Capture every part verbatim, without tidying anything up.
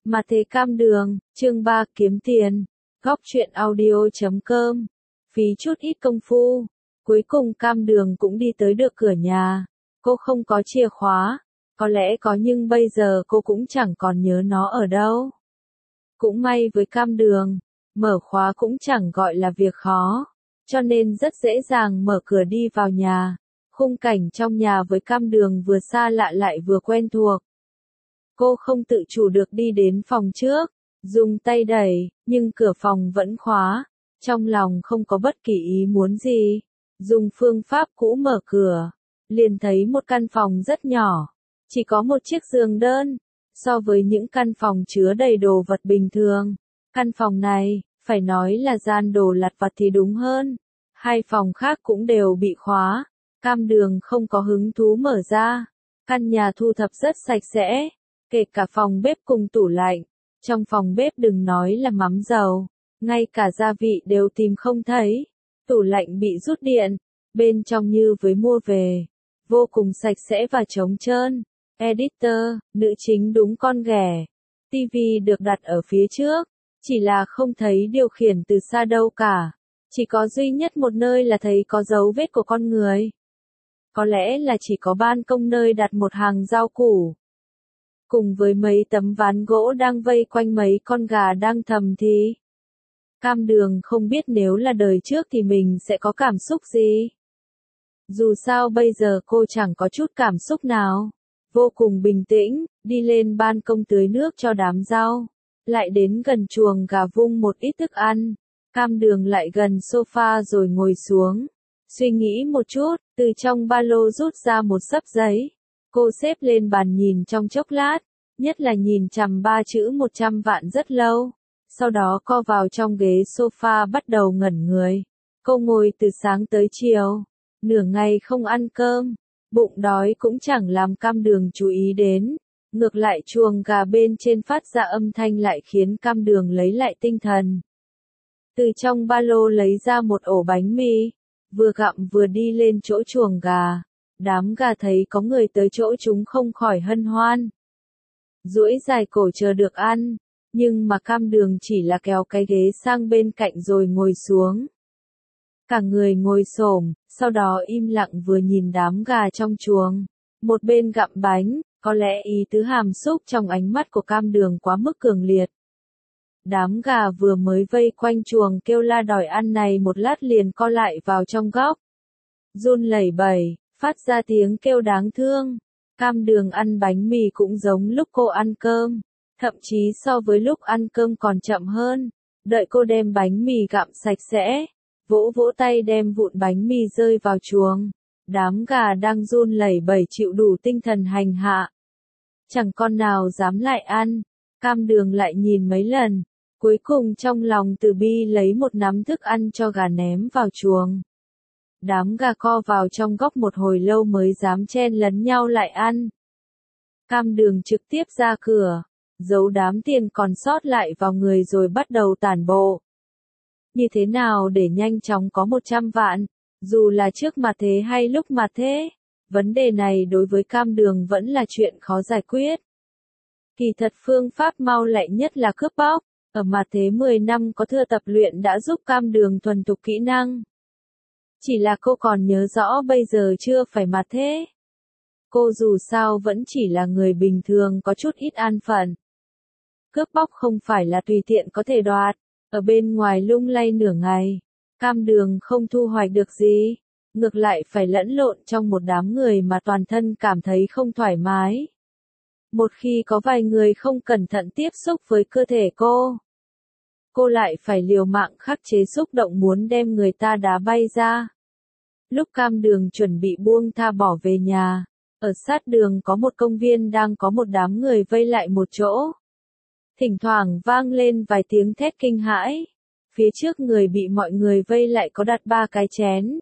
Mà thế cam đường, chương ba kiếm tiền, góc truyện audio chấm com, phí chút ít công phu, cuối cùng cam đường cũng đi tới được cửa nhà, cô không có chìa khóa, có lẽ có nhưng bây giờ cô cũng chẳng còn nhớ nó ở đâu. Cũng may với cam đường, mở khóa cũng chẳng gọi là việc khó, cho nên rất dễ dàng mở cửa đi vào nhà, khung cảnh trong nhà với cam đường vừa xa lạ lại vừa quen thuộc. Cô không tự chủ được đi đến phòng trước, dùng tay đẩy, nhưng cửa phòng vẫn khóa, trong lòng không có bất kỳ ý muốn gì, dùng phương pháp cũ mở cửa, liền thấy một căn phòng rất nhỏ, chỉ có một chiếc giường đơn, so với những căn phòng chứa đầy đồ vật bình thường, căn phòng này, phải nói là gian đồ lặt vặt thì đúng hơn, hai phòng khác cũng đều bị khóa, cam đường không có hứng thú mở ra, căn nhà thu thập rất sạch sẽ. Kể cả phòng bếp cùng tủ lạnh, trong phòng bếp đừng nói là mắm dầu, ngay cả gia vị đều tìm không thấy, tủ lạnh bị rút điện, bên trong như với mua về, vô cùng sạch sẽ và trống trơn. Editor, nữ chính đúng con ghẻ, tivi được đặt ở phía trước, chỉ là không thấy điều khiển từ xa đâu cả, chỉ có duy nhất một nơi là thấy có dấu vết của con người. Có lẽ là chỉ có ban công nơi đặt một hàng rau củ. Cùng với mấy tấm ván gỗ đang vây quanh mấy con gà đang thầm thì. Cam đường không biết nếu là đời trước thì mình sẽ có cảm xúc gì. Dù sao bây giờ cô chẳng có chút cảm xúc nào. Vô cùng bình tĩnh, đi lên ban công tưới nước cho đám rau. Lại đến gần chuồng gà vung một ít thức ăn. Cam đường lại gần sofa rồi ngồi xuống. Suy nghĩ một chút, từ trong ba lô rút ra một xấp giấy. Cô xếp lên bàn nhìn trong chốc lát, nhất là nhìn chằm ba chữ một trăm vạn rất lâu. Sau đó co vào trong ghế sofa bắt đầu ngẩn người. Cô ngồi từ sáng tới chiều, nửa ngày không ăn cơm, bụng đói cũng chẳng làm cam đường chú ý đến. Ngược lại chuồng gà bên trên phát ra âm thanh lại khiến cam đường lấy lại tinh thần. Từ trong ba lô lấy ra một ổ bánh mì, vừa gặm vừa đi lên chỗ chuồng gà. Đám gà thấy có người tới chỗ chúng không khỏi hân hoan. Duỗi dài cổ chờ được ăn, nhưng mà cam đường chỉ là kéo cái ghế sang bên cạnh rồi ngồi xuống. Cả người ngồi xổm, sau đó im lặng vừa nhìn đám gà trong chuồng, một bên gặm bánh, có lẽ ý tứ hàm xúc trong ánh mắt của cam đường quá mức cường liệt. Đám gà vừa mới vây quanh chuồng kêu la đòi ăn này một lát liền co lại vào trong góc. Run lẩy bẩy, phát ra tiếng kêu đáng thương. Cam đường ăn bánh mì cũng giống lúc cô ăn cơm, thậm chí so với lúc ăn cơm còn chậm hơn. Đợi cô đem bánh mì gặm sạch sẽ, vỗ vỗ tay đem vụn bánh mì rơi vào chuồng. Đám gà đang run lẩy bẩy chịu đủ tinh thần hành hạ. Chẳng con nào dám lại ăn, cam đường lại nhìn mấy lần, cuối cùng trong lòng từ bi lấy một nắm thức ăn cho gà ném vào chuồng. Đám gà co vào trong góc một hồi lâu mới dám chen lấn nhau lại ăn. Cam đường trực tiếp ra cửa, giấu đám tiền còn sót lại vào người rồi bắt đầu tản bộ. Như thế nào để nhanh chóng có một trăm vạn, dù là trước mặt thế hay lúc mặt thế? Vấn đề này đối với cam đường vẫn là chuyện khó giải quyết. Kỳ thật phương pháp mau lẹ nhất là cướp bóc, ở mặt thế mười năm có thừa tập luyện đã giúp cam đường thuần thục kỹ năng. Chỉ là cô còn nhớ rõ bây giờ chưa phải mặt thế. Cô dù sao vẫn chỉ là người bình thường có chút ít an phận. Cướp bóc không phải là tùy tiện có thể đoạt, ở bên ngoài lung lay nửa ngày, cam đường không thu hoạch được gì, ngược lại phải lẫn lộn trong một đám người mà toàn thân cảm thấy không thoải mái. Một khi có vài người không cẩn thận tiếp xúc với cơ thể cô, cô lại phải liều mạng khắc chế xúc động muốn đem người ta đá bay ra. Lúc cam đường chuẩn bị buông tha bỏ về nhà, ở sát đường có một công viên đang có một đám người vây lại một chỗ. Thỉnh thoảng vang lên vài tiếng thét kinh hãi. Phía trước người bị mọi người vây lại có đặt ba cái chén.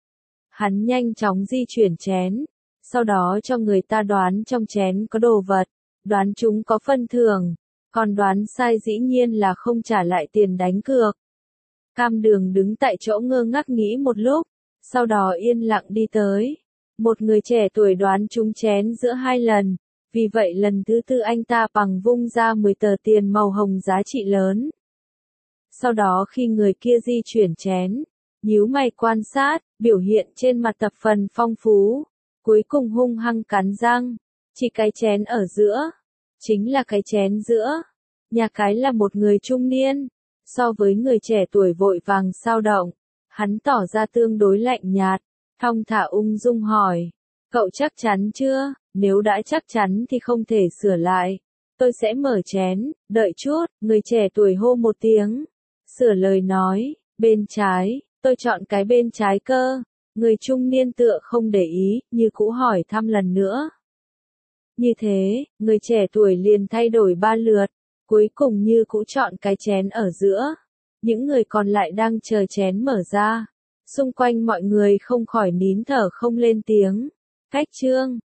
Hắn nhanh chóng di chuyển chén, sau đó cho người ta đoán trong chén có đồ vật, đoán chúng có phân thưởng, còn đoán sai dĩ nhiên là không trả lại tiền đánh cược. Cam đường đứng tại chỗ ngơ ngác nghĩ một lúc, sau đó yên lặng đi tới. Một người trẻ tuổi đoán trúng chén giữa hai lần, Vì vậy lần thứ tư anh ta bằng vung ra mười tờ tiền màu hồng giá trị lớn. Sau đó khi người kia di chuyển chén, nhíu mày quan sát, biểu hiện trên mặt thập phần phong phú, cuối cùng hung hăng cắn răng, chỉ cái chén ở giữa, chính là cái chén giữa. Nhà cái là một người trung niên, so với người trẻ tuổi vội vàng sao động, hắn tỏ ra tương đối lạnh nhạt, thong thả ung dung hỏi, cậu chắc chắn chưa? Nếu đã chắc chắn thì không thể sửa lại. Tôi sẽ mở chén, đợi chút, người trẻ tuổi hô một tiếng. Sửa lời nói, bên trái, tôi chọn cái bên trái cơ. Người trung niên tựa không để ý, như cũ hỏi thăm lần nữa. Như thế, người trẻ tuổi liền thay đổi ba lượt, cuối cùng như cũ chọn cái chén ở giữa. Những người còn lại đang chờ chén mở ra. Xung quanh mọi người không khỏi nín thở không lên tiếng. Khách trương,